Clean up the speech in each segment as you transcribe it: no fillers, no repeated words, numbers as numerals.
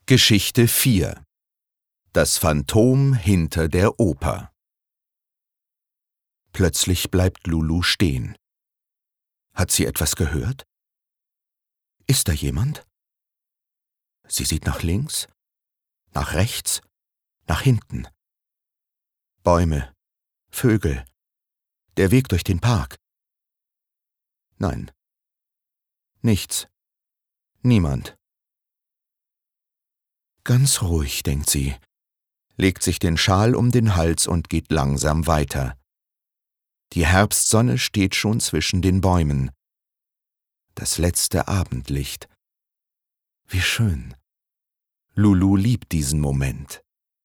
Geschichte 4 – Das Phantom hinter der Oper. Plötzlich bleibt Lulu stehen. Hat sie etwas gehört? Ist da jemand? Sie sieht nach links, nach rechts, nach hinten. Bäume, Vögel, der Weg durch den Park. Nein, nichts, niemand. Ganz ruhig, denkt sie, legt sich den Schal um den Hals und geht langsam weiter. Die Herbstsonne steht schon zwischen den Bäumen. Das letzte Abendlicht. Wie schön. Lulu liebt diesen Moment.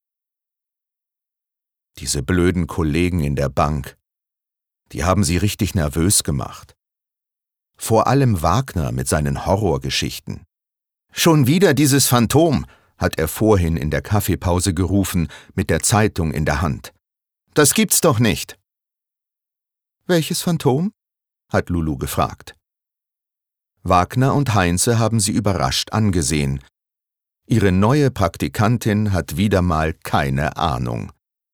Diese blöden Kollegen in der Bank, die haben sie richtig nervös gemacht. Vor allem Wagner mit seinen Horrorgeschichten. »Schon wieder dieses Phantom«, hat er vorhin in der Kaffeepause gerufen, mit der Zeitung in der Hand. »Das gibt's doch nicht!« »Welches Phantom?« hat Lulu gefragt. Wagner und Heinze haben sie überrascht angesehen. Ihre neue Praktikantin hat wieder mal keine Ahnung.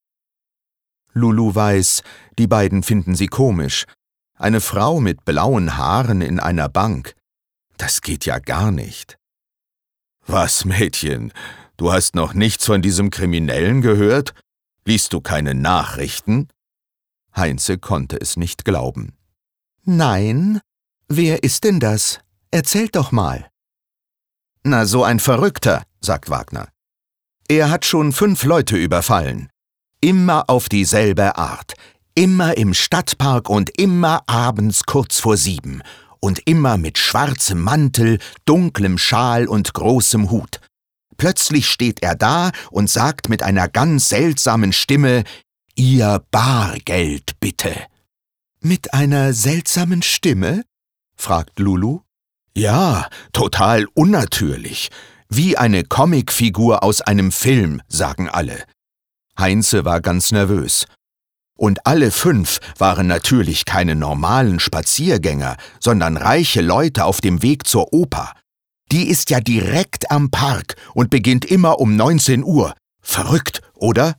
Lulu weiß, die beiden finden sie komisch. Eine Frau mit blauen Haaren in einer Bank. Das geht ja gar nicht. »Was, Mädchen, du hast noch nichts von diesem Kriminellen gehört? Liest du keine Nachrichten?« Heinze konnte es nicht glauben. »Nein, wer ist denn das? Erzählt doch mal.« »Na, so ein Verrückter«, sagt Wagner. »Er hat schon 5 Leute überfallen. Immer auf dieselbe Art. Immer im Stadtpark und immer abends kurz vor 7. Und immer mit schwarzem Mantel, dunklem Schal und großem Hut. Plötzlich steht er da und sagt mit einer ganz seltsamen Stimme, »Ihr Bargeld bitte.« »Mit einer seltsamen Stimme?« fragt Lulu. »Ja, total unnatürlich. Wie eine Comicfigur aus einem Film«, sagen alle. Heinze war ganz nervös. Und alle 5 waren natürlich keine normalen Spaziergänger, sondern reiche Leute auf dem Weg zur Oper. Die ist ja direkt am Park und beginnt immer um 19 Uhr. Verrückt, oder?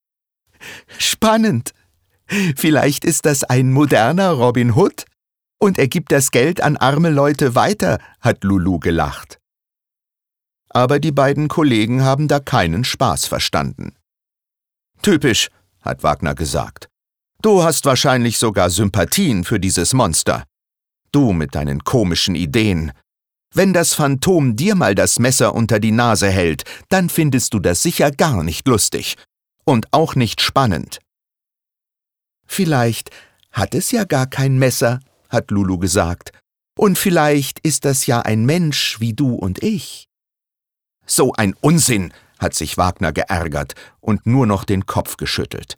»Spannend. Vielleicht ist das ein moderner Robin Hood und er gibt das Geld an arme Leute weiter«, hat Lulu gelacht. Aber die beiden Kollegen haben da keinen Spaß verstanden. »Typisch«, hat Wagner gesagt. »Du hast wahrscheinlich sogar Sympathien für dieses Monster. Du mit deinen komischen Ideen. Wenn das Phantom dir mal das Messer unter die Nase hält, dann findest du das sicher gar nicht lustig. Und auch nicht spannend.« »Vielleicht hat es ja gar kein Messer«, hat Lulu gesagt. »Und vielleicht ist das ja ein Mensch wie du und ich.« »So ein Unsinn«, hat sich Wagner geärgert und nur noch den Kopf geschüttelt.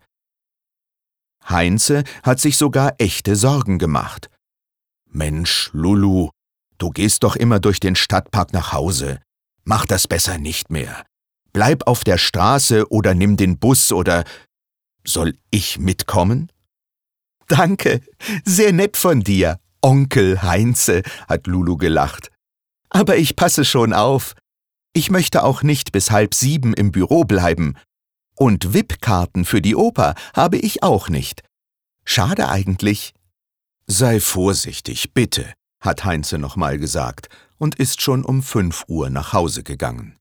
Heinze hat sich sogar echte Sorgen gemacht. »Mensch, Lulu, du gehst doch immer durch den Stadtpark nach Hause. Mach das besser nicht mehr. Bleib auf der Straße oder nimm den Bus oder... Soll ich mitkommen?« »Danke, sehr nett von dir, Onkel Heinze«, hat Lulu gelacht. »Aber ich passe schon auf. Ich möchte auch nicht bis 6:30 im Büro bleiben. Und VIP-Karten für die Oper habe ich auch nicht. Schade eigentlich.« »Sei vorsichtig, bitte«, hat Heinze nochmal gesagt und ist schon um 5 Uhr nach Hause gegangen.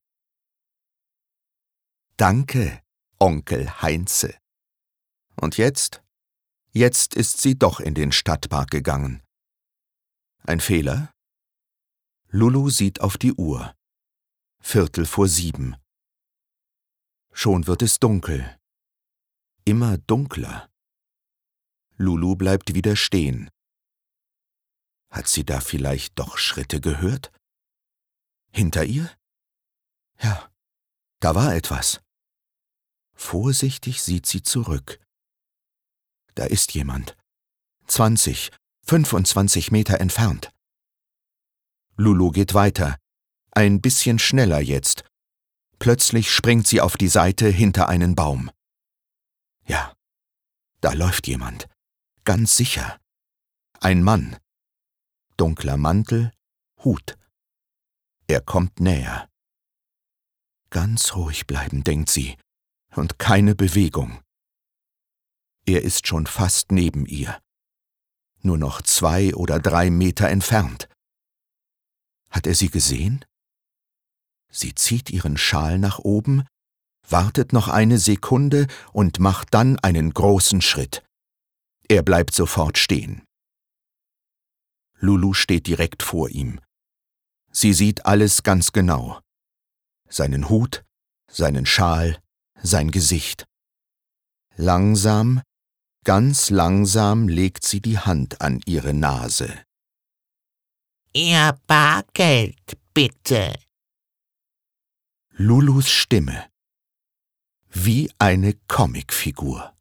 »Danke, Onkel Heinze.« Und jetzt? Jetzt ist sie doch in den Stadtpark gegangen. Ein Fehler? Lulu sieht auf die Uhr. 7:15. Schon wird es dunkel. Immer dunkler. Lulu bleibt wieder stehen. Hat sie da vielleicht doch Schritte gehört? Hinter ihr? Ja, da war etwas. Vorsichtig sieht sie zurück. Da ist jemand. 20, 25 Meter entfernt. Lulu geht weiter. Ein bisschen schneller jetzt. Plötzlich springt sie auf die Seite hinter einen Baum. Ja, da läuft jemand. Ganz sicher. Ein Mann. Dunkler Mantel, Hut. Er kommt näher. Ganz ruhig bleiben, denkt sie, und keine Bewegung. Er ist schon fast neben ihr, nur noch 2 oder 3 Meter entfernt. Hat er sie gesehen? Sie zieht ihren Schal nach oben, wartet noch eine Sekunde und macht dann einen großen Schritt. Er bleibt sofort stehen. Lulu steht direkt vor ihm. Sie sieht alles ganz genau. Seinen Hut, seinen Schal, sein Gesicht. Langsam, ganz langsam legt sie die Hand an ihre Nase. Ihr Bargeld, bitte. Lulus Stimme. Wie eine Comicfigur.